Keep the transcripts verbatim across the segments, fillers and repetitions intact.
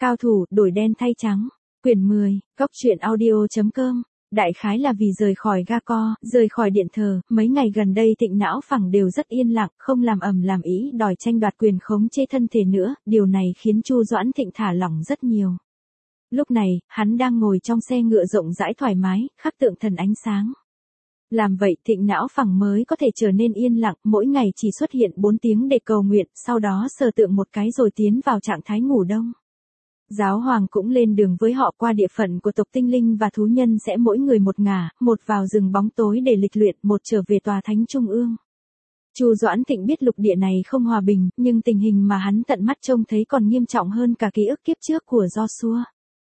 Cao thủ, đổi đen thay trắng. Quyển mười, góc truyện audio.com. Đại khái là vì rời khỏi ga co, rời khỏi điện thờ, mấy ngày gần đây Thịnh não phẳng đều rất yên lặng, không làm ầm làm ý đòi tranh đoạt quyền khống chế thân thể nữa, điều này khiến Chu Doãn Thịnh thả lỏng rất nhiều. Lúc này, hắn đang ngồi trong xe ngựa rộng rãi thoải mái, khắc tượng thần ánh sáng. Làm vậy Thịnh não phẳng mới có thể trở nên yên lặng, mỗi ngày chỉ xuất hiện bốn tiếng để cầu nguyện, sau đó sờ tượng một cái rồi tiến vào trạng thái ngủ đông. Giáo hoàng cũng lên đường với họ qua địa phận của tộc tinh linh và thú nhân sẽ mỗi người một ngả, một vào rừng bóng tối để lịch luyện, một trở về tòa thánh trung ương. Chu Doãn Thịnh biết lục địa này không hòa bình, nhưng tình hình mà hắn tận mắt trông thấy còn nghiêm trọng hơn cả ký ức kiếp trước của Joshua.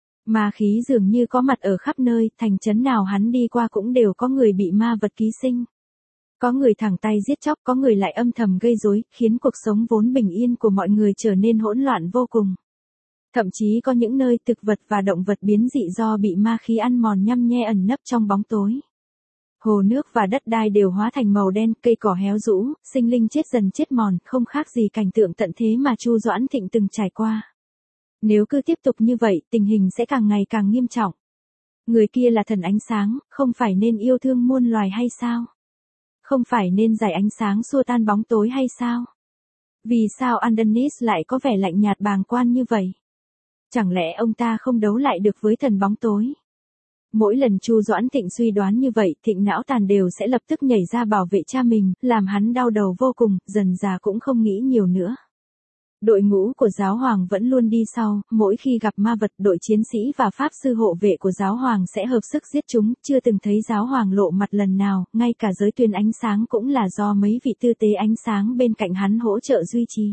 Ma khí dường như có mặt ở khắp nơi, thành trấn nào hắn đi qua cũng đều có người bị ma vật ký sinh. Có người thẳng tay giết chóc, có người lại âm thầm gây rối, khiến cuộc sống vốn bình yên của mọi người trở nên hỗn loạn vô cùng. Thậm chí có những nơi thực vật và động vật biến dị do bị ma khí ăn mòn nhăm nhe ẩn nấp trong bóng tối. Hồ nước và đất đai đều hóa thành màu đen, cây cỏ héo rũ, sinh linh chết dần chết mòn, không khác gì cảnh tượng tận thế mà Chu Doãn Thịnh từng trải qua. Nếu cứ tiếp tục như vậy, tình hình sẽ càng ngày càng nghiêm trọng. Người kia là thần ánh sáng, không phải nên yêu thương muôn loài hay sao? Không phải nên giải ánh sáng xua tan bóng tối hay sao? Vì sao Andanis lại có vẻ lạnh nhạt bàng quan như vậy? Chẳng lẽ ông ta không đấu lại được với thần bóng tối? Mỗi lần Chu Doãn Thịnh suy đoán như vậy, Thịnh não tàn đều sẽ lập tức nhảy ra bảo vệ cha mình, làm hắn đau đầu vô cùng, dần già cũng không nghĩ nhiều nữa. Đội ngũ của giáo hoàng vẫn luôn đi sau, mỗi khi gặp ma vật, đội chiến sĩ và pháp sư hộ vệ của giáo hoàng sẽ hợp sức giết chúng, chưa từng thấy giáo hoàng lộ mặt lần nào, ngay cả giới tuyên ánh sáng cũng là do mấy vị tư tế ánh sáng bên cạnh hắn hỗ trợ duy trì.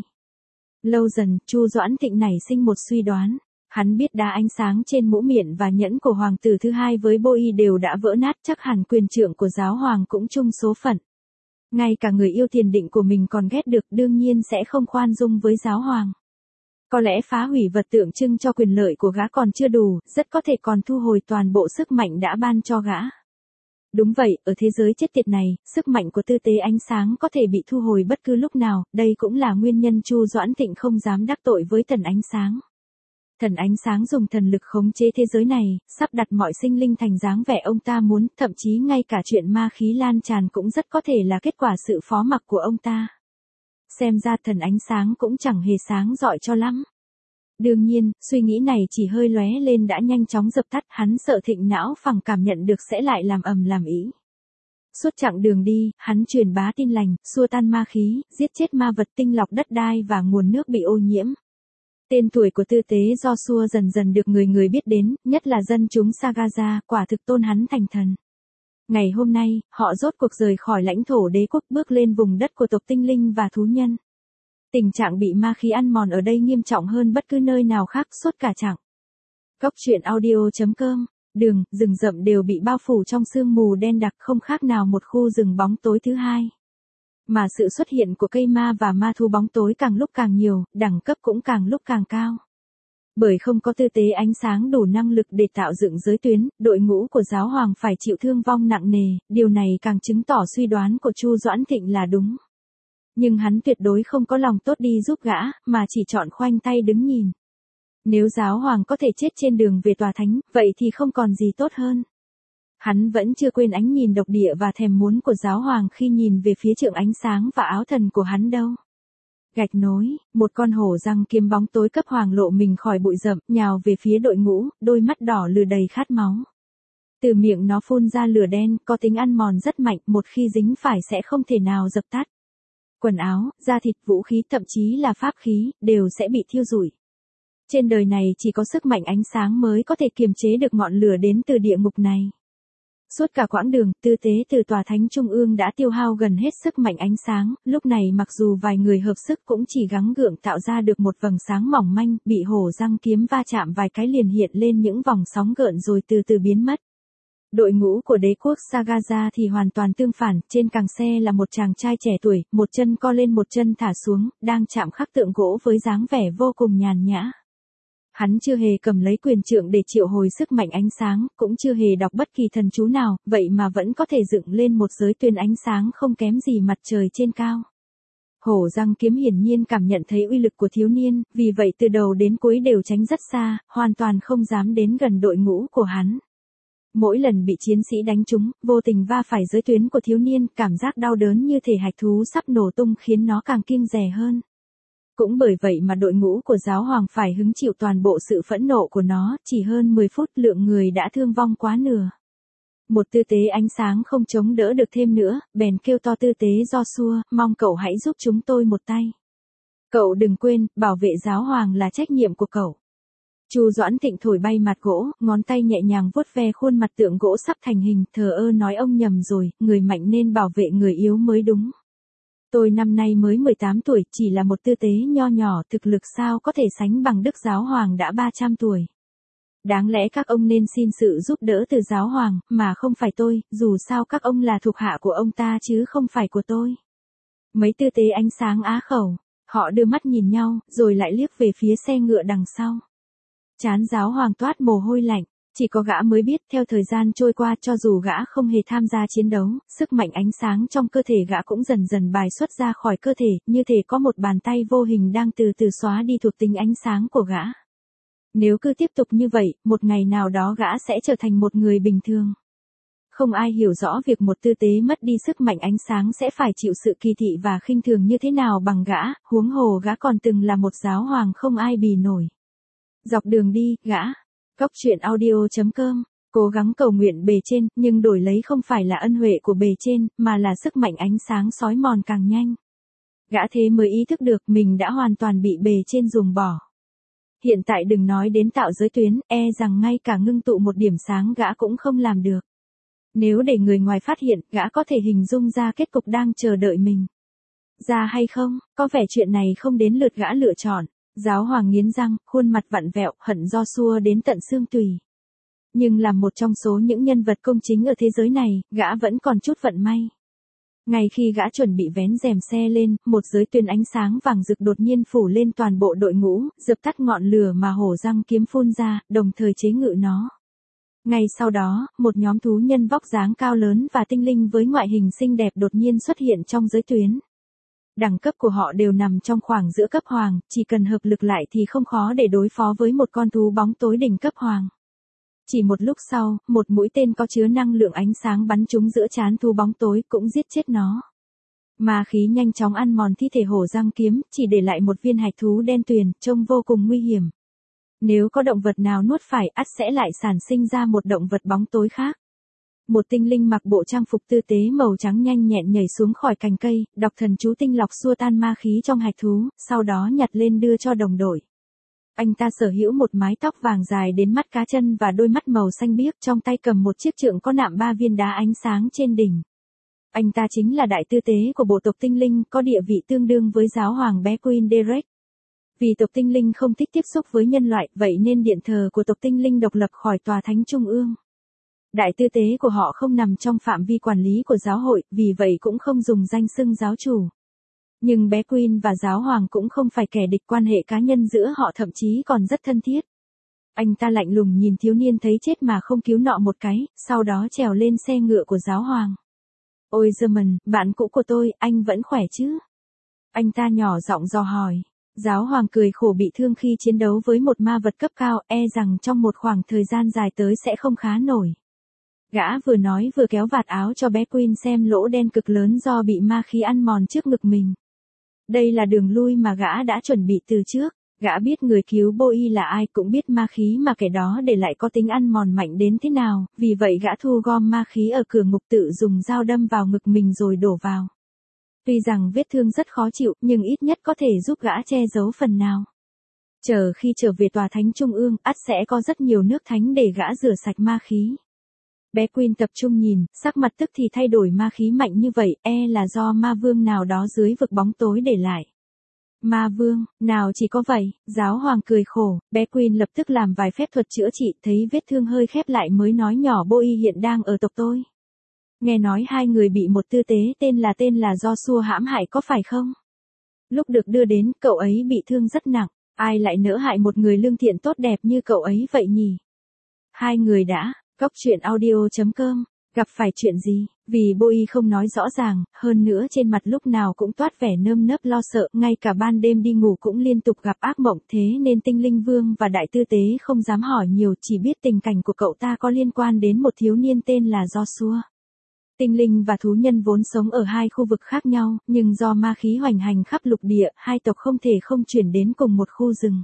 Lâu dần, Chu Doãn Thịnh nảy sinh một suy đoán. Hắn biết đá ánh sáng trên mũ miệng và nhẫn của hoàng tử thứ hai với Bôi đều đã vỡ nát, chắc hẳn quyền trượng của giáo hoàng cũng chung số phận. Ngay cả người yêu tiền định của mình còn ghét được, đương nhiên sẽ không khoan dung với giáo hoàng. Có lẽ phá hủy vật tượng trưng cho quyền lợi của gã còn chưa đủ, rất có thể còn thu hồi toàn bộ sức mạnh đã ban cho gã. Đúng vậy, ở thế giới chết tiệt này, sức mạnh của tư tế ánh sáng có thể bị thu hồi bất cứ lúc nào, đây cũng là nguyên nhân Chu Doãn Thịnh không dám đắc tội với thần ánh sáng. Thần ánh sáng dùng thần lực khống chế thế giới này, sắp đặt mọi sinh linh thành dáng vẻ ông ta muốn, thậm chí ngay cả chuyện ma khí lan tràn cũng rất có thể là kết quả sự phó mặc của ông ta. Xem ra thần ánh sáng cũng chẳng hề sáng rọi cho lắm. Đương nhiên, suy nghĩ này chỉ hơi lóe lên đã nhanh chóng dập tắt, hắn sợ Thịnh não phẳng cảm nhận được sẽ lại làm ầm làm ý. Suốt chặng đường đi, hắn truyền bá tin lành, xua tan ma khí, giết chết ma vật, tinh lọc đất đai và nguồn nước bị ô nhiễm. Tên tuổi của tư tế Joshua dần dần được người người biết đến, nhất là dân chúng Sagaza, quả thực tôn hắn thành thần. Ngày hôm nay, họ rốt cuộc rời khỏi lãnh thổ đế quốc bước lên vùng đất của tộc tinh linh và thú nhân. Tình trạng bị ma khí ăn mòn ở đây nghiêm trọng hơn bất cứ nơi nào khác suốt cả chặng. Góc truyện audio.com. Đường, rừng rậm đều bị bao phủ trong sương mù đen đặc, không khác nào một khu rừng bóng tối thứ hai. Mà sự xuất hiện của cây ma và ma thú bóng tối càng lúc càng nhiều, đẳng cấp cũng càng lúc càng cao. Bởi không có tư tế ánh sáng đủ năng lực để tạo dựng giới tuyến, đội ngũ của giáo hoàng phải chịu thương vong nặng nề, điều này càng chứng tỏ suy đoán của Chu Doãn Thịnh là đúng. Nhưng hắn tuyệt đối không có lòng tốt đi giúp gã, mà chỉ chọn khoanh tay đứng nhìn. Nếu giáo hoàng có thể chết trên đường về tòa thánh, vậy thì không còn gì tốt hơn. Hắn vẫn chưa quên ánh nhìn độc địa và thèm muốn của giáo hoàng khi nhìn về phía trượng ánh sáng và áo thần của hắn đâu. Gạch nối, một con hổ răng kiếm bóng tối cấp hoàng lộ mình khỏi bụi rậm, nhào về phía đội ngũ, đôi mắt đỏ lừ đầy khát máu. Từ miệng nó phun ra lửa đen, có tính ăn mòn rất mạnh, một khi dính phải sẽ không thể nào dập tắt. Quần áo, da thịt, vũ khí, thậm chí là pháp khí, đều sẽ bị thiêu rụi. Trên đời này chỉ có sức mạnh ánh sáng mới có thể kiềm chế được ngọn lửa đến từ địa ngục này. Suốt cả quãng đường, tư tế từ tòa thánh trung ương đã tiêu hao gần hết sức mạnh ánh sáng, lúc này mặc dù vài người hợp sức cũng chỉ gắng gượng tạo ra được một vầng sáng mỏng manh, bị hổ răng kiếm va chạm vài cái liền hiện lên những vòng sóng gợn rồi từ từ biến mất. Đội ngũ của đế quốc Sagaza thì hoàn toàn tương phản, trên càng xe là một chàng trai trẻ tuổi, một chân co lên một chân thả xuống, đang chạm khắc tượng gỗ với dáng vẻ vô cùng nhàn nhã. Hắn chưa hề cầm lấy quyền trượng để triệu hồi sức mạnh ánh sáng, cũng chưa hề đọc bất kỳ thần chú nào, vậy mà vẫn có thể dựng lên một giới tuyến ánh sáng không kém gì mặt trời trên cao. Hổ răng kiếm hiển nhiên cảm nhận thấy uy lực của thiếu niên, vì vậy từ đầu đến cuối đều tránh rất xa, hoàn toàn không dám đến gần đội ngũ của hắn. Mỗi lần bị chiến sĩ đánh trúng, vô tình va phải giới tuyến của thiếu niên, cảm giác đau đớn như thể hạch thú sắp nổ tung khiến nó càng kiêng dè hơn. Cũng bởi vậy mà đội ngũ của giáo hoàng phải hứng chịu toàn bộ sự phẫn nộ của nó, chỉ hơn mười phút lượng người đã thương vong quá nửa. Một tư tế ánh sáng không chống đỡ được thêm nữa, bèn kêu to tư tế Joshua, mong cậu hãy giúp chúng tôi một tay. Cậu đừng quên, bảo vệ giáo hoàng là trách nhiệm của cậu. Chu Doãn Thịnh thổi bay mặt gỗ, ngón tay nhẹ nhàng vuốt ve khuôn mặt tượng gỗ sắp thành hình, thờ ơ nói ông nhầm rồi, người mạnh nên bảo vệ người yếu mới đúng. Tôi năm nay mới mười tám tuổi, chỉ là một tư tế nho nhỏ, thực lực sao có thể sánh bằng Đức Giáo Hoàng đã ba trăm tuổi. Đáng lẽ các ông nên xin sự giúp đỡ từ Giáo Hoàng, mà không phải tôi, dù sao các ông là thuộc hạ của ông ta chứ không phải của tôi. Mấy tư tế ánh sáng á khẩu, họ đưa mắt nhìn nhau, rồi lại liếc về phía xe ngựa đằng sau. Trán Giáo Hoàng toát mồ hôi lạnh, chỉ có gã mới biết theo thời gian trôi qua cho dù gã không hề tham gia chiến đấu, sức mạnh ánh sáng trong cơ thể gã cũng dần dần bài xuất ra khỏi cơ thể, như thể có một bàn tay vô hình đang từ từ xóa đi thuộc tính ánh sáng của gã. Nếu cứ tiếp tục như vậy, một ngày nào đó gã sẽ trở thành một người bình thường. Không ai hiểu rõ việc một tư tế mất đi sức mạnh ánh sáng sẽ phải chịu sự kỳ thị và khinh thường như thế nào bằng gã, huống hồ gã còn từng là một giáo hoàng không ai bì nổi. Dọc đường đi, gã, Cóc truyện audio chấm com, cố gắng cầu nguyện bề trên, nhưng đổi lấy không phải là ân huệ của bề trên, mà là sức mạnh ánh sáng xói mòn càng nhanh. Gã thế mới ý thức được mình đã hoàn toàn bị bề trên ruồng bỏ. Hiện tại đừng nói đến tạo giới tuyến, e rằng ngay cả ngưng tụ một điểm sáng gã cũng không làm được. Nếu để người ngoài phát hiện, gã có thể hình dung ra kết cục đang chờ đợi mình. Ra hay không, có vẻ chuyện này không đến lượt gã lựa chọn. Giáo hoàng nghiến răng, khuôn mặt vặn vẹo, hận Joshua đến tận xương tủy. Nhưng là một trong số những nhân vật công chính ở thế giới này, gã vẫn còn chút vận may. Ngay khi gã chuẩn bị vén rèm xe lên, một giới tuyến ánh sáng vàng rực đột nhiên phủ lên toàn bộ đội ngũ, dập tắt ngọn lửa mà hổ răng kiếm phun ra, đồng thời chế ngự nó. Ngay sau đó, một nhóm thú nhân vóc dáng cao lớn và tinh linh với ngoại hình xinh đẹp đột nhiên xuất hiện trong giới tuyến. Đẳng cấp của họ đều nằm trong khoảng giữa cấp hoàng, chỉ cần hợp lực lại thì không khó để đối phó với một con thú bóng tối đỉnh cấp hoàng. Chỉ một lúc sau, một mũi tên có chứa năng lượng ánh sáng bắn trúng giữa trán thú bóng tối cũng giết chết nó. Ma khí nhanh chóng ăn mòn thi thể hổ răng kiếm, chỉ để lại một viên hạch thú đen tuyền, trông vô cùng nguy hiểm. Nếu có động vật nào nuốt phải, ắt sẽ lại sản sinh ra một động vật bóng tối khác. Một tinh linh mặc bộ trang phục tư tế màu trắng nhanh nhẹn nhảy xuống khỏi cành cây, đọc thần chú tinh lọc xua tan ma khí trong hạch thú, sau đó nhặt lên đưa cho đồng đội. Anh ta sở hữu một mái tóc vàng dài đến mắt cá chân và đôi mắt màu xanh biếc, trong tay cầm một chiếc trượng có nạm ba viên đá ánh sáng trên đỉnh. Anh ta chính là đại tư tế của bộ tộc tinh linh, có địa vị tương đương với giáo hoàng bé Queen Derek. Vì tộc tinh linh không thích tiếp xúc với nhân loại, vậy nên điện thờ của tộc tinh linh độc lập khỏi tòa thánh trung ương. Đại tư tế của họ không nằm trong phạm vi quản lý của giáo hội, vì vậy cũng không dùng danh xưng giáo chủ. Nhưng bé Queen và giáo hoàng cũng không phải kẻ địch, quan hệ cá nhân giữa họ thậm chí còn rất thân thiết. Anh ta lạnh lùng nhìn thiếu niên thấy chết mà không cứu nọ một cái, sau đó trèo lên xe ngựa của giáo hoàng. Ôi German, bạn cũ của tôi, anh vẫn khỏe chứ? Anh ta nhỏ giọng dò hỏi. Giáo hoàng cười khổ, bị thương khi chiến đấu với một ma vật cấp cao, e rằng trong một khoảng thời gian dài tới sẽ không khá nổi. Gã vừa nói vừa kéo vạt áo cho bé Queen xem lỗ đen cực lớn do bị ma khí ăn mòn trước ngực mình. Đây là đường lui mà gã đã chuẩn bị từ trước. Gã biết người cứu Boy là ai, cũng biết ma khí mà kẻ đó để lại có tính ăn mòn mạnh đến thế nào, vì vậy gã thu gom ma khí ở cửa ngục tự dùng dao đâm vào ngực mình rồi đổ vào. Tuy rằng vết thương rất khó chịu, nhưng ít nhất có thể giúp gã che giấu phần nào. Chờ khi trở về tòa thánh trung ương, ắt sẽ có rất nhiều nước thánh để gã rửa sạch ma khí. Bé Queen tập trung nhìn, sắc mặt tức thì thay đổi, ma khí mạnh như vậy, e là do ma vương nào đó dưới vực bóng tối để lại. Ma vương, nào chỉ có vậy, giáo hoàng cười khổ, bé Queen lập tức làm vài phép thuật chữa trị, thấy vết thương hơi khép lại mới nói nhỏ, Boy hiện đang ở tộc tôi. Nghe nói hai người bị một tư tế tên là tên là Joshua hãm hại có phải không? Lúc được đưa đến, cậu ấy bị thương rất nặng, ai lại nỡ hại một người lương thiện tốt đẹp như cậu ấy vậy nhỉ? Hai người đã, Cóc truyện audio chấm com, gặp phải chuyện gì? Vì Bôi không nói rõ ràng, hơn nữa trên mặt lúc nào cũng toát vẻ nơm nớp lo sợ, ngay cả ban đêm đi ngủ cũng liên tục gặp ác mộng, thế nên Tinh Linh Vương và Đại Tư Tế không dám hỏi nhiều, chỉ biết tình cảnh của cậu ta có liên quan đến một thiếu niên tên là Joshua. Tinh linh và thú nhân vốn sống ở hai khu vực khác nhau, nhưng do ma khí hoành hành khắp lục địa, hai tộc không thể không chuyển đến cùng một khu rừng.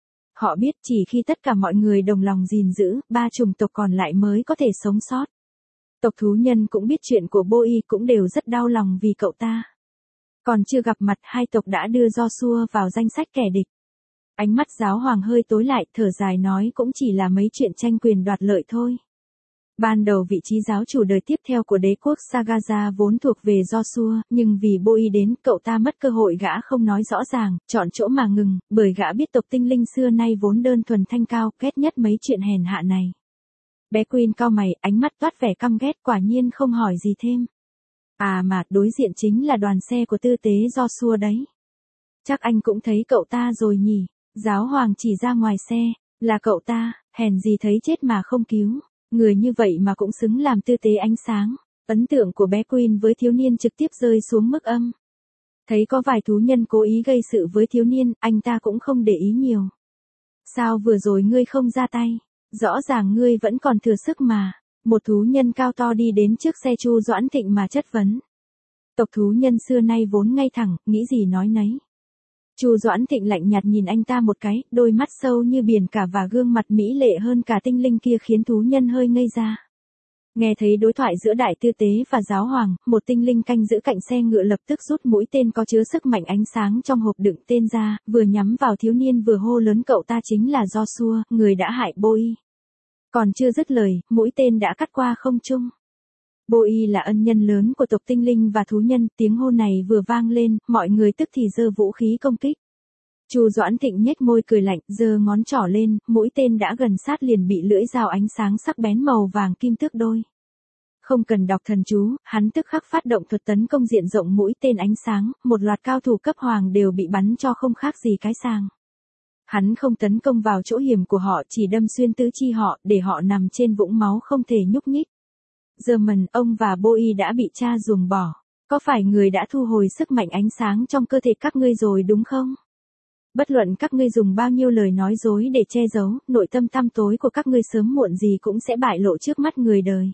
Họ biết chỉ khi tất cả mọi người đồng lòng gìn giữ, ba chủng tộc còn lại mới có thể sống sót. Tộc thú nhân cũng biết chuyện của Bôi, cũng đều rất đau lòng vì cậu ta. Còn chưa gặp mặt, hai tộc đã đưa Joshua vào danh sách kẻ địch. Ánh mắt giáo hoàng hơi tối lại, thở dài nói cũng chỉ là mấy chuyện tranh quyền đoạt lợi thôi. Ban đầu vị trí giáo chủ đời tiếp theo của đế quốc Sagaza vốn thuộc về Joshua, nhưng vì Bôi đến, cậu ta mất cơ hội, gã không nói rõ ràng, chọn chỗ mà ngừng, bởi gã biết tộc tinh linh xưa nay vốn đơn thuần thanh cao, ghét nhất mấy chuyện hèn hạ này. Bé Queen cau mày, ánh mắt toát vẻ căm ghét, quả nhiên không hỏi gì thêm. À mà, đối diện chính là đoàn xe của tư tế Joshua đấy. Chắc anh cũng thấy cậu ta rồi nhỉ? Giáo hoàng chỉ ra ngoài xe, là cậu ta, hèn gì thấy chết mà không cứu. Người như vậy mà cũng xứng làm tư tế ánh sáng. Ấn tượng của bé Queen với thiếu niên trực tiếp rơi xuống mức âm. Thấy có vài thú nhân cố ý gây sự với thiếu niên, anh ta cũng không để ý nhiều. Sao vừa rồi ngươi không ra tay? Rõ ràng ngươi vẫn còn thừa sức mà. Một thú nhân cao to đi đến trước xe Chu Doãn Thịnh mà chất vấn. Tộc thú nhân xưa nay vốn ngay thẳng, nghĩ gì nói nấy. Chu Doãn Thịnh lạnh nhạt nhìn anh ta một cái, đôi mắt sâu như biển cả và gương mặt mỹ lệ hơn cả tinh linh kia khiến thú nhân hơi ngây ra. Nghe thấy đối thoại giữa đại tư tế và giáo hoàng, một tinh linh canh giữ cạnh xe ngựa lập tức rút mũi tên có chứa sức mạnh ánh sáng trong hộp đựng tên ra, vừa nhắm vào thiếu niên vừa hô lớn cậu ta chính là Joshua, người đã hại Bôi. Còn chưa dứt lời, mũi tên đã cắt qua không trung. Bôi là ân nhân lớn của tộc tinh linh và thú nhân, tiếng hô này vừa vang lên, mọi người tức thì giơ vũ khí công kích. Chu Doãn Thịnh nhếch môi cười lạnh, giơ ngón trỏ lên, mũi tên đã gần sát liền bị lưỡi dao ánh sáng sắc bén màu vàng kim tước đôi. Không cần đọc thần chú, hắn tức khắc phát động thuật tấn công diện rộng mũi tên ánh sáng, một loạt cao thủ cấp hoàng đều bị bắn cho không khác gì cái sàng. Hắn không tấn công vào chỗ hiểm của họ, chỉ đâm xuyên tứ chi họ, để họ nằm trên vũng máu không thể nhúc nhích. German, ông và Bôi đã bị cha ruồng bỏ. Có phải người đã thu hồi sức mạnh ánh sáng trong cơ thể các ngươi rồi đúng không? Bất luận các ngươi dùng bao nhiêu lời nói dối để che giấu, nội tâm tăm tối của các ngươi sớm muộn gì cũng sẽ bại lộ trước mắt người đời.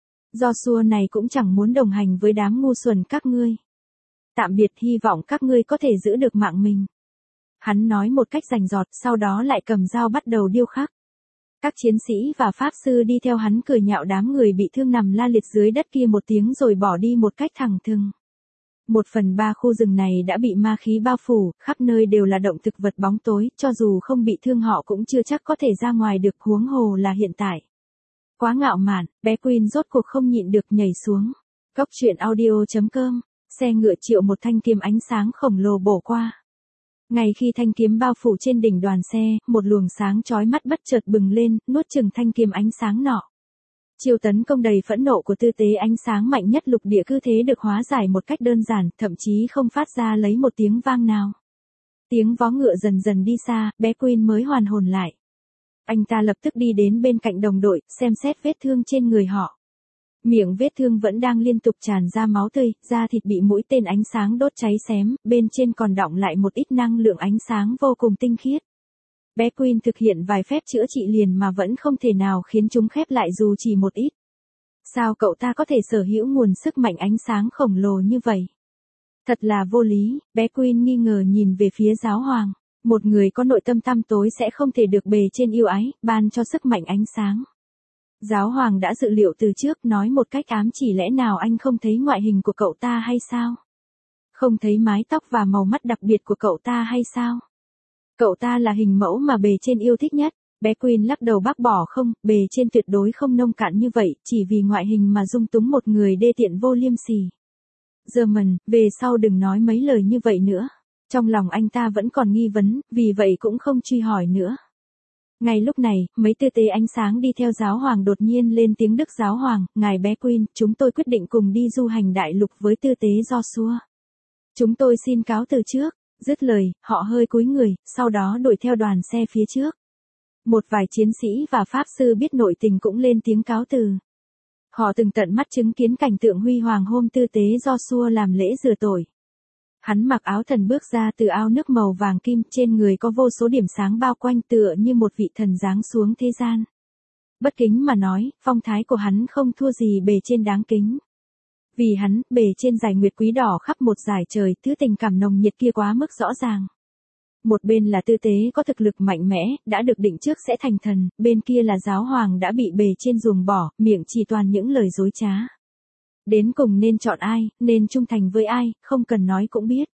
Joshua này cũng chẳng muốn đồng hành với đám ngu xuẩn các ngươi. Tạm biệt, hy vọng các ngươi có thể giữ được mạng mình. Hắn nói một cách rành rọt, sau đó lại cầm dao bắt đầu điêu khắc. Các chiến sĩ và pháp sư đi theo hắn cười nhạo đám người bị thương nằm la liệt dưới đất kia một tiếng rồi bỏ đi một cách thẳng thừng. Một phần ba khu rừng này đã bị ma khí bao phủ, khắp nơi đều là động thực vật bóng tối, cho dù không bị thương họ cũng chưa chắc có thể ra ngoài được, huống hồ là hiện tại. Quá ngạo mạn, bé Queen rốt cuộc không nhịn được nhảy xuống. Góc truyện audio chấm com, xe ngựa triệu một thanh kiếm ánh sáng khổng lồ bổ qua. Ngay khi thanh kiếm bao phủ trên đỉnh đoàn xe, một luồng sáng chói mắt bất chợt bừng lên, nuốt chửng thanh kiếm ánh sáng nọ. Chiêu tấn công đầy phẫn nộ của tư tế ánh sáng mạnh nhất lục địa cứ thế được hóa giải một cách đơn giản, thậm chí không phát ra lấy một tiếng vang nào. Tiếng vó ngựa dần dần đi xa, bé Queen mới hoàn hồn lại. Anh ta lập tức đi đến bên cạnh đồng đội, xem xét vết thương trên người họ. Miệng vết thương vẫn đang liên tục tràn ra máu tươi, da thịt bị mũi tên ánh sáng đốt cháy xém, bên trên còn đọng lại một ít năng lượng ánh sáng vô cùng tinh khiết. Bé Queen thực hiện vài phép chữa trị liền mà vẫn không thể nào khiến chúng khép lại dù chỉ một ít. Sao cậu ta có thể sở hữu nguồn sức mạnh ánh sáng khổng lồ như vậy? Thật là vô lý, bé Queen nghi ngờ nhìn về phía giáo hoàng. Một người có nội tâm tăm tối sẽ không thể được bề trên yêu ái, ban cho sức mạnh ánh sáng. Giáo hoàng đã dự liệu từ trước, nói một cách ám chỉ, lẽ nào anh không thấy ngoại hình của cậu ta hay sao? Không thấy mái tóc và màu mắt đặc biệt của cậu ta hay sao? Cậu ta là hình mẫu mà bề trên yêu thích nhất. Bé Queen lắc đầu bác bỏ, không, bề trên tuyệt đối không nông cạn như vậy, chỉ vì ngoại hình mà dung túng một người đê tiện vô liêm sỉ. German, về sau đừng nói mấy lời như vậy nữa. Trong lòng anh ta vẫn còn nghi vấn, vì vậy cũng không truy hỏi nữa. Ngay lúc này, mấy tư tế ánh sáng đi theo giáo hoàng đột nhiên lên tiếng, Đức giáo hoàng, ngài bé Queen, chúng tôi quyết định cùng đi du hành đại lục với tư tế Joshua. Chúng tôi xin cáo từ trước. Dứt lời, họ hơi cúi người, sau đó đuổi theo đoàn xe phía trước. Một vài chiến sĩ và pháp sư biết nội tình cũng lên tiếng cáo từ. Họ từng tận mắt chứng kiến cảnh tượng huy hoàng hôm tư tế Joshua làm lễ rửa tội. Hắn mặc áo thần bước ra từ ao nước màu vàng kim, trên người có vô số điểm sáng bao quanh tựa như một vị thần giáng xuống thế gian. Bất kính mà nói, phong thái của hắn không thua gì bề trên đáng kính. Vì hắn, bề trên dải nguyệt quý đỏ khắp một dải trời, thứ tình cảm nồng nhiệt kia quá mức rõ ràng. Một bên là tư tế có thực lực mạnh mẽ, đã được định trước sẽ thành thần, bên kia là giáo hoàng đã bị bề trên ruồng bỏ, miệng chỉ toàn những lời dối trá. Đến cùng nên chọn ai, nên trung thành với ai, không cần nói cũng biết.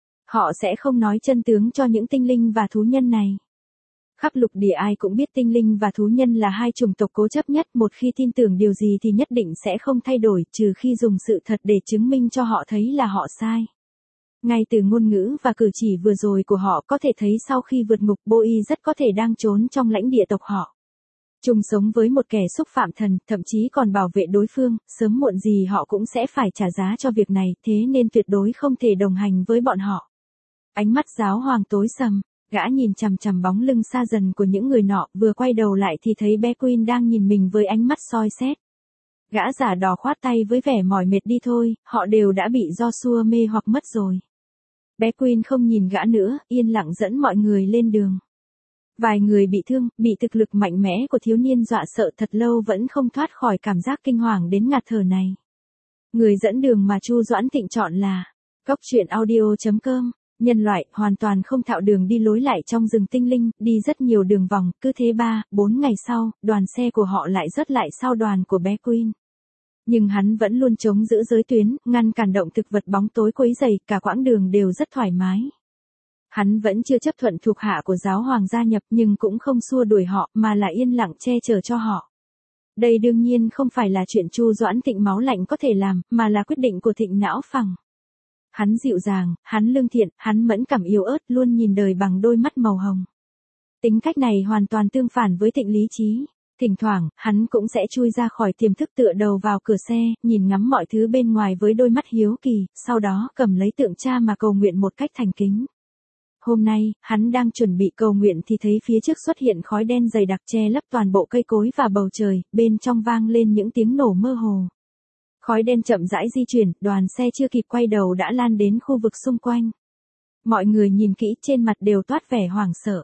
Họ sẽ không nói chân tướng cho những tinh linh và thú nhân này. Khắp lục địa ai cũng biết tinh linh và thú nhân là hai chủng tộc cố chấp nhất, một khi tin tưởng điều gì thì nhất định sẽ không thay đổi, trừ khi dùng sự thật để chứng minh cho họ thấy là họ sai. Ngay từ ngôn ngữ và cử chỉ vừa rồi của họ có thể thấy sau khi vượt ngục, Boy rất có thể đang trốn trong lãnh địa tộc họ. Chung sống với một kẻ xúc phạm thần, thậm chí còn bảo vệ đối phương, sớm muộn gì họ cũng sẽ phải trả giá cho việc này, thế nên tuyệt đối không thể đồng hành với bọn họ. Ánh mắt giáo hoàng tối sầm, gã nhìn chằm chằm bóng lưng xa dần của những người nọ, vừa quay đầu lại thì thấy bé Queen đang nhìn mình với ánh mắt soi xét. Gã giả đò khoát tay với vẻ mỏi mệt đi thôi, họ đều đã bị Joshua mê hoặc mất rồi. Bé Queen không nhìn gã nữa, yên lặng dẫn mọi người lên đường. Vài người bị thương, bị thực lực mạnh mẽ của thiếu niên dọa sợ thật lâu vẫn không thoát khỏi cảm giác kinh hoàng đến ngạt thở này. Người dẫn đường mà Chu Doãn Thịnh chọn là Cốc truyện audio chấm com. Nhân loại hoàn toàn không thạo đường đi lối lại trong rừng tinh linh, đi rất nhiều đường vòng, cứ thế ba, bốn ngày sau, đoàn xe của họ lại rớt lại sau đoàn của bé Queen. Nhưng hắn vẫn luôn chống giữ giới tuyến, ngăn cản động thực vật bóng tối quấy rầy, cả quãng đường đều rất thoải mái. Hắn vẫn chưa chấp thuận thuộc hạ của giáo hoàng gia nhập nhưng cũng không xua đuổi họ mà là yên lặng che chở cho họ. Đây đương nhiên không phải là chuyện Chu Doãn Thịnh máu lạnh có thể làm, mà là quyết định của Thịnh Não Phằng. Hắn dịu dàng, hắn lương thiện, hắn mẫn cảm yếu ớt, luôn nhìn đời bằng đôi mắt màu hồng. Tính cách này hoàn toàn tương phản với Thịnh lý trí. Thỉnh thoảng, hắn cũng sẽ chui ra khỏi tiềm thức tựa đầu vào cửa xe, nhìn ngắm mọi thứ bên ngoài với đôi mắt hiếu kỳ, sau đó cầm lấy tượng cha mà cầu nguyện một cách thành kính. Hôm nay, hắn đang chuẩn bị cầu nguyện thì thấy phía trước xuất hiện khói đen dày đặc che lấp toàn bộ cây cối và bầu trời, bên trong vang lên những tiếng nổ mơ hồ. Khói đen chậm rãi di chuyển, đoàn xe chưa kịp quay đầu đã lan đến khu vực xung quanh. Mọi người nhìn kỹ trên mặt đều toát vẻ hoảng sợ.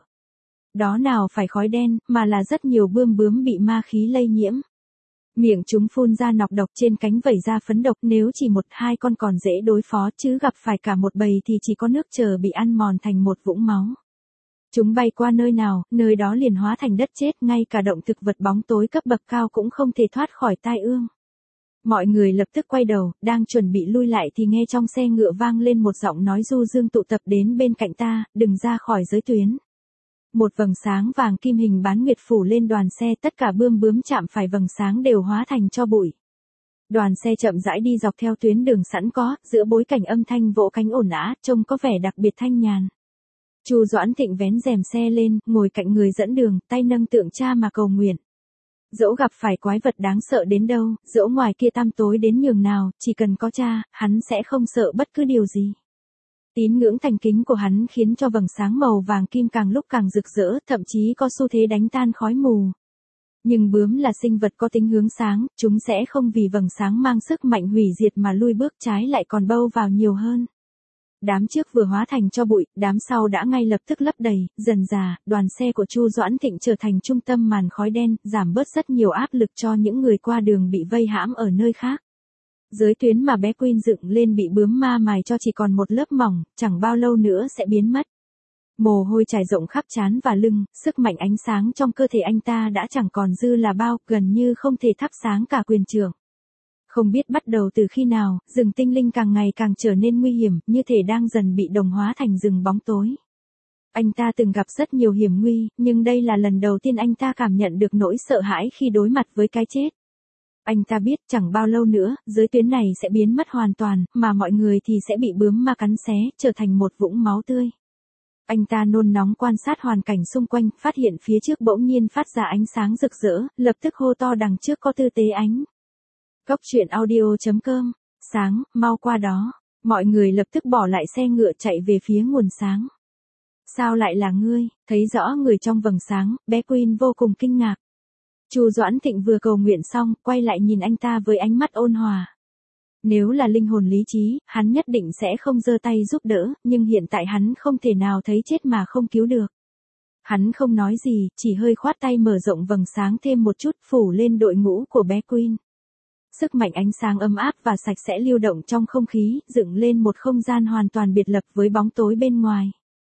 Đó nào phải khói đen, mà là rất nhiều bươm bướm bị ma khí lây nhiễm. Miệng chúng phun ra nọc độc, trên cánh vẩy ra phấn độc, nếu chỉ một hai con còn dễ đối phó chứ gặp phải cả một bầy thì chỉ có nước chờ bị ăn mòn thành một vũng máu. Chúng bay qua nơi nào, nơi đó liền hóa thành đất chết, ngay cả động thực vật bóng tối cấp bậc cao cũng không thể thoát khỏi tai ương. Mọi người lập tức quay đầu, đang chuẩn bị lui lại thì nghe trong xe ngựa vang lên một giọng nói du dương: tụ tập đến bên cạnh ta, đừng ra khỏi giới tuyến. Một vầng sáng vàng kim hình bán nguyệt phủ lên đoàn xe, tất cả bươm bướm chạm phải vầng sáng đều hóa thành tro bụi. Đoàn xe chậm rãi đi dọc theo tuyến đường sẵn có, giữa bối cảnh âm thanh vỗ cánh ồn ào, trông có vẻ đặc biệt thanh nhàn. Chu Doãn Thịnh vén rèm xe lên, ngồi cạnh người dẫn đường, tay nâng tượng cha mà cầu nguyện. Dẫu gặp phải quái vật đáng sợ đến đâu, dẫu ngoài kia tăm tối đến nhường nào, chỉ cần có cha, hắn sẽ không sợ bất cứ điều gì. Tín ngưỡng thành kính của hắn khiến cho vầng sáng màu vàng kim càng lúc càng rực rỡ, thậm chí có xu thế đánh tan khói mù. Nhưng bướm là sinh vật có tính hướng sáng, chúng sẽ không vì vầng sáng mang sức mạnh hủy diệt mà lui bước, trái lại còn bâu vào nhiều hơn. Đám trước vừa hóa thành cho bụi, đám sau đã ngay lập tức lấp đầy, dần dà, đoàn xe của Chu Doãn Thịnh trở thành trung tâm màn khói đen, giảm bớt rất nhiều áp lực cho những người qua đường bị vây hãm ở nơi khác. Giới tuyến mà bé Queen dựng lên bị bướm ma mài cho chỉ còn một lớp mỏng, chẳng bao lâu nữa sẽ biến mất. Mồ hôi trải rộng khắp trán và lưng, sức mạnh ánh sáng trong cơ thể anh ta đã chẳng còn dư là bao, gần như không thể thắp sáng cả quyền trưởng. Không biết bắt đầu từ khi nào, rừng tinh linh càng ngày càng trở nên nguy hiểm, như thể đang dần bị đồng hóa thành rừng bóng tối. Anh ta từng gặp rất nhiều hiểm nguy, nhưng đây là lần đầu tiên anh ta cảm nhận được nỗi sợ hãi khi đối mặt với cái chết. Anh ta biết chẳng bao lâu nữa, giới tuyến này sẽ biến mất hoàn toàn, mà mọi người thì sẽ bị bướm ma cắn xé, trở thành một vũng máu tươi. Anh ta nôn nóng quan sát hoàn cảnh xung quanh, phát hiện phía trước bỗng nhiên phát ra ánh sáng rực rỡ, lập tức hô to đằng trước có tư tế ánh. Cốc truyện audio chấm com, sáng, mau qua đó. Mọi người lập tức bỏ lại xe ngựa chạy về phía nguồn sáng. Sao lại là ngươi? Thấy rõ người trong vầng sáng, bé Queen vô cùng kinh ngạc. Chu Doãn Thịnh vừa cầu nguyện xong, quay lại nhìn anh ta với ánh mắt ôn hòa. Nếu là linh hồn lý trí, hắn nhất định sẽ không giơ tay giúp đỡ, nhưng hiện tại hắn không thể nào thấy chết mà không cứu được. Hắn không nói gì, chỉ hơi khoát tay mở rộng vầng sáng thêm một chút, phủ lên đội ngũ của bé Queen. Sức mạnh ánh sáng ấm áp và sạch sẽ lưu động trong không khí, dựng lên một không gian hoàn toàn biệt lập với bóng tối bên ngoài.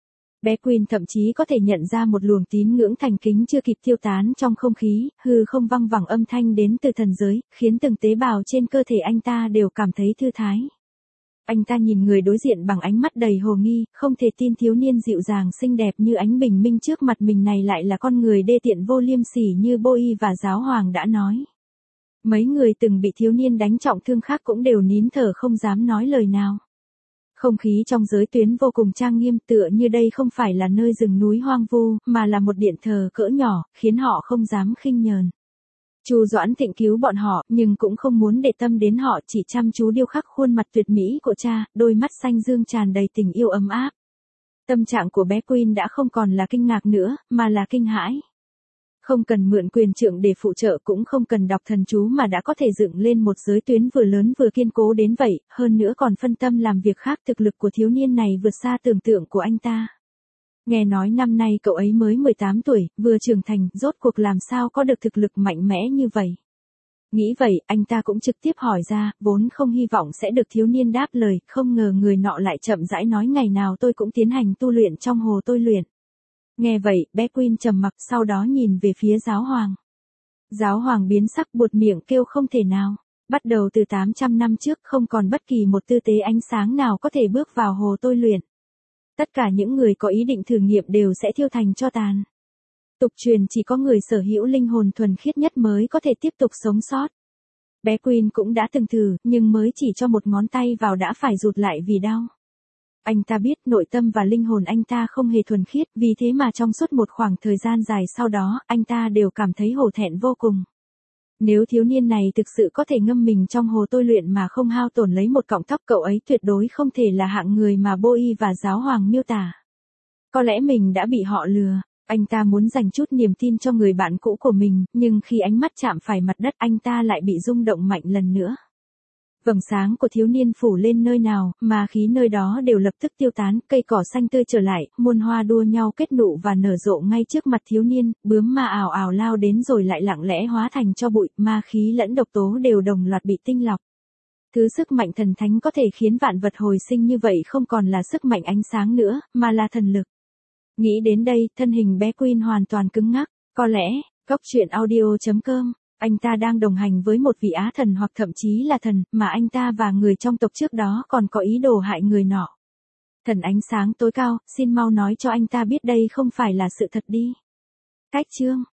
Bé Queen thậm chí có thể nhận ra một luồng tín ngưỡng thành kính chưa kịp tiêu tán trong không khí, hư không văng vẳng âm thanh đến từ thần giới, khiến từng tế bào trên cơ thể anh ta đều cảm thấy thư thái. Anh ta nhìn người đối diện bằng ánh mắt đầy hồ nghi, không thể tin thiếu niên dịu dàng xinh đẹp như ánh bình minh trước mặt mình này lại là con người đê tiện vô liêm sỉ như Boy và giáo hoàng đã nói. Mấy người từng bị thiếu niên đánh trọng thương khác cũng đều nín thở không dám nói lời nào. Không khí trong giới tuyến vô cùng trang nghiêm, tựa như đây không phải là nơi rừng núi hoang vu, mà là một điện thờ cỡ nhỏ, khiến họ không dám khinh nhờn. Chu Doãn Thịnh cứu bọn họ, nhưng cũng không muốn để tâm đến họ, chỉ chăm chú điêu khắc khuôn mặt tuyệt mỹ của cha, đôi mắt xanh dương tràn đầy tình yêu ấm áp. Tâm trạng của bé Queen đã không còn là kinh ngạc nữa, mà là kinh hãi. Không cần mượn quyền trượng để phụ trợ, cũng không cần đọc thần chú mà đã có thể dựng lên một giới tuyến vừa lớn vừa kiên cố đến vậy, hơn nữa còn phân tâm làm việc khác. Thực lực của thiếu niên này vượt xa tưởng tượng của anh ta. Nghe nói năm nay cậu ấy mới mười tám tuổi, vừa trưởng thành, rốt cuộc làm sao có được thực lực mạnh mẽ như vậy. Nghĩ vậy, anh ta cũng trực tiếp hỏi ra, vốn không hy vọng sẽ được thiếu niên đáp lời, không ngờ người nọ lại chậm rãi nói ngày nào tôi cũng tiến hành tu luyện trong hồ tôi luyện. Nghe vậy, bé Queen trầm mặc, sau đó nhìn về phía giáo hoàng. Giáo hoàng biến sắc, buột miệng kêu không thể nào. Bắt đầu từ tám trăm năm trước, không còn bất kỳ một tư tế ánh sáng nào có thể bước vào hồ tôi luyện. Tất cả những người có ý định thử nghiệm đều sẽ thiêu thành tro tàn. Tục truyền chỉ có người sở hữu linh hồn thuần khiết nhất mới có thể tiếp tục sống sót. Bé Queen cũng đã từng thử, nhưng mới chỉ cho một ngón tay vào đã phải rụt lại vì đau. Anh ta biết nội tâm và linh hồn anh ta không hề thuần khiết, vì thế mà trong suốt một khoảng thời gian dài sau đó, anh ta đều cảm thấy hổ thẹn vô cùng. Nếu thiếu niên này thực sự có thể ngâm mình trong hồ tôi luyện mà không hao tổn lấy một cọng tóc, cậu ấy tuyệt đối không thể là hạng người mà Boy và giáo hoàng miêu tả. Có lẽ mình đã bị họ lừa. Anh ta muốn dành chút niềm tin cho người bạn cũ của mình, nhưng khi ánh mắt chạm phải mặt đất anh ta lại bị rung động mạnh lần nữa. Vầng sáng của thiếu niên phủ lên nơi nào, mà khí nơi đó đều lập tức tiêu tán, cây cỏ xanh tươi trở lại, muôn hoa đua nhau kết nụ và nở rộ ngay trước mặt thiếu niên, bướm ma ảo ảo lao đến rồi lại lặng lẽ hóa thành tro bụi, ma khí lẫn độc tố đều đồng loạt bị tinh lọc. Thứ sức mạnh thần thánh có thể khiến vạn vật hồi sinh như vậy không còn là sức mạnh ánh sáng nữa, mà là thần lực. Nghĩ đến đây, thân hình bé Queen hoàn toàn cứng ngắc, có lẽ, góc truyện audio chấm com. Anh ta đang đồng hành với một vị á thần hoặc thậm chí là thần, mà anh ta và người trong tộc trước đó còn có ý đồ hại người nọ. Thần ánh sáng tối cao, xin mau nói cho anh ta biết đây không phải là sự thật đi. Cách chương